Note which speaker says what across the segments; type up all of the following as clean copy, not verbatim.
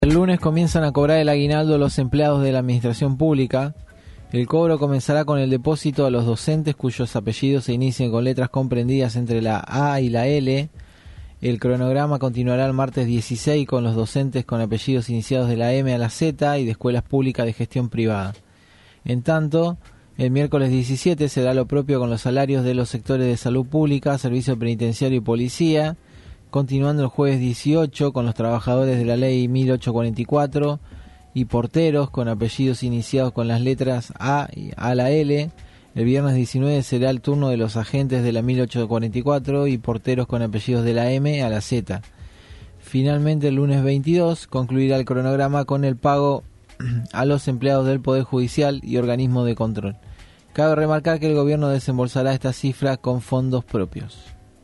Speaker 1: El lunes comienzan a cobrar el aguinaldo los empleados de la administración pública. El cobro comenzará con el depósito a los docentes cuyos apellidos se inicien con letras comprendidas entre la A y la L. El cronograma continuará el martes 16 con los docentes con apellidos iniciados de la M a la Z y de escuelas públicas de gestión privada. En tanto, el miércoles 17 será lo propio con los salarios de los sectores de salud pública, servicio penitenciario y policía, continuando el jueves 18 con los trabajadores de la ley 1844 y porteros con apellidos iniciados con las letras A a la L. El viernes 19 será el turno de los agentes de la 1844 y porteros con apellidos de la M a la Z. Finalmente, el lunes 22 concluirá el cronograma con el pago a los empleados del Poder Judicial y organismos de control. Cabe remarcar que el gobierno desembolsará esta cifra con fondos propios.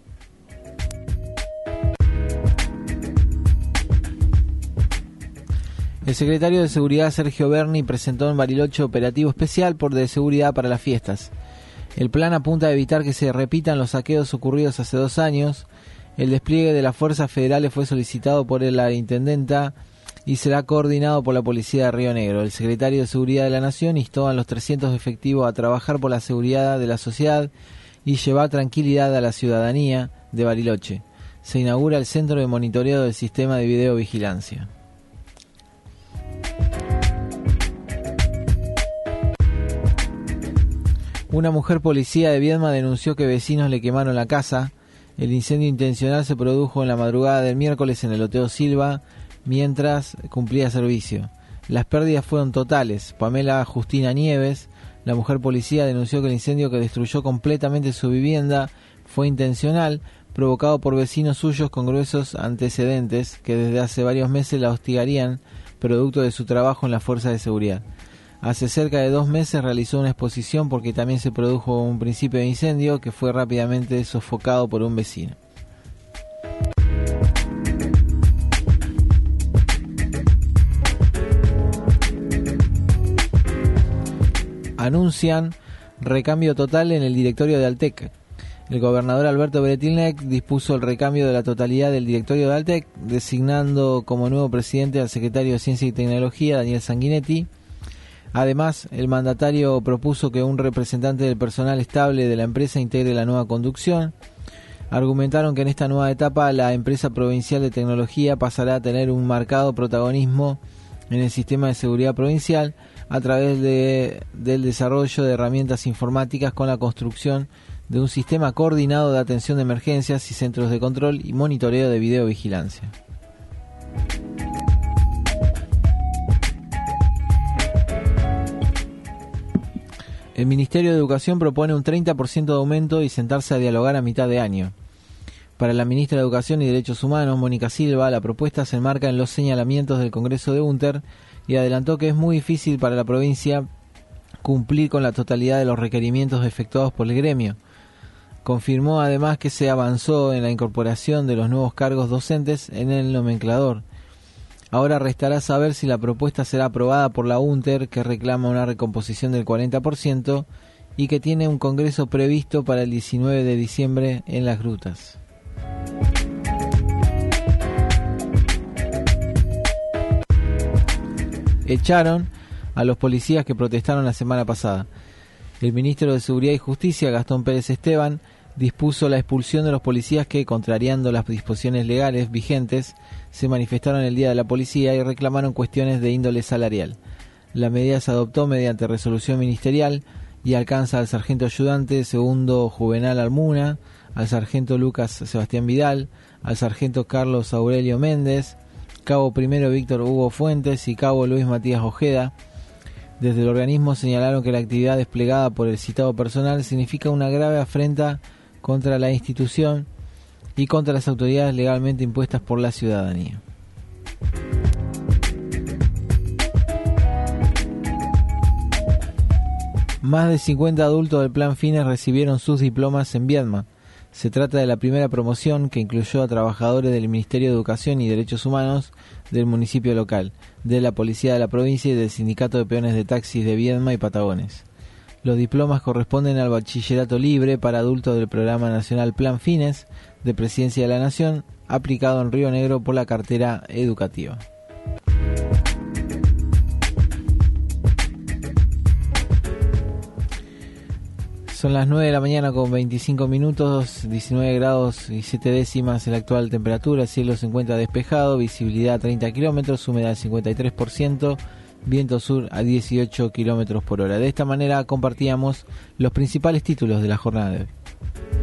Speaker 1: El secretario de Seguridad Sergio Berni presentó en Bariloche operativo especial por de seguridad para las fiestas. El plan apunta a evitar que se repitan los saqueos ocurridos hace 2 años. El despliegue de las fuerzas federales fue solicitado por la intendenta y será coordinado por la policía de Río Negro. El secretario de Seguridad de la Nación instó a los 300 efectivos a trabajar por la seguridad de la sociedad y llevar tranquilidad a la ciudadanía de Bariloche. Se inaugura el centro de monitoreo del sistema de videovigilancia. Una mujer policía de Viedma denunció que vecinos le quemaron la casa. El incendio intencional se produjo en la madrugada del miércoles en el Loteo Silva mientras cumplía servicio. Las pérdidas fueron totales. Pamela Justina Nieves, la mujer policía, denunció que el incendio que destruyó completamente su vivienda fue intencional, provocado por vecinos suyos con gruesos antecedentes que desde hace varios meses la hostigarían, producto de su trabajo en la fuerza de seguridad. Hace cerca de 2 meses realizó una exposición porque también se produjo un principio de incendio que fue rápidamente sofocado por un vecino. Anuncian recambio total en el directorio de Altec. El gobernador Alberto Bretilnec dispuso el recambio de la totalidad del directorio de Altec, designando como nuevo presidente al secretario de Ciencia y Tecnología, Daniel Sanguinetti. Además, el mandatario propuso que un representante del personal estable de la empresa integre la nueva conducción. Argumentaron que en esta nueva etapa la empresa provincial de tecnología pasará a tener un marcado protagonismo en el sistema de seguridad provincial a través del desarrollo de herramientas informáticas con la construcción de un sistema coordinado de atención de emergencias y centros de control y monitoreo de videovigilancia. El Ministerio de Educación propone un 30% de aumento y sentarse a dialogar a mitad de año. Para la ministra de Educación y Derechos Humanos, Mónica Silva, la propuesta se enmarca en los señalamientos del Congreso de UNTER y adelantó que es muy difícil para la provincia cumplir con la totalidad de los requerimientos efectuados por el gremio. Confirmó además que se avanzó en la incorporación de los nuevos cargos docentes en el nomenclador. Ahora restará saber si la propuesta será aprobada por la UNTER, que reclama una recomposición del 40% y que tiene un congreso previsto para el 19 de diciembre en Las Grutas. Echaron a los policías que protestaron la semana pasada. El ministro de Seguridad y Justicia, Gastón Pérez Esteban, dispuso la expulsión de los policías que, contrariando las disposiciones legales vigentes, se manifestaron el Día de la Policía y reclamaron cuestiones de índole salarial. La medida se adoptó mediante resolución ministerial y alcanza al sargento ayudante segundo Juvenal Almuna, al sargento Lucas Sebastián Vidal, al sargento Carlos Aurelio Méndez, cabo primero Víctor Hugo Fuentes y cabo Luis Matías Ojeda. Desde el organismo señalaron que la actividad desplegada por el citado personal significa una grave afrenta contra la institución y contra las autoridades legalmente impuestas por la ciudadanía. Más de 50 adultos del Plan Fines recibieron sus diplomas en Viedma. Se trata de la primera promoción que incluyó a trabajadores del Ministerio de Educación y Derechos Humanos del municipio local, de la Policía de la Provincia y del Sindicato de Peones de Taxis de Viedma y Patagones. Los diplomas corresponden al bachillerato libre para adultos del Programa Nacional Plan Fines de Presidencia de la Nación, aplicado en Río Negro por la cartera educativa. Son las 9 de la mañana con 25 minutos, 19 grados y 7 décimas la actual temperatura, el cielo se encuentra despejado, visibilidad 30 kilómetros, humedad 53%, viento sur a 18 kilómetros por hora. De esta manera compartíamos los principales títulos de la jornada de hoy.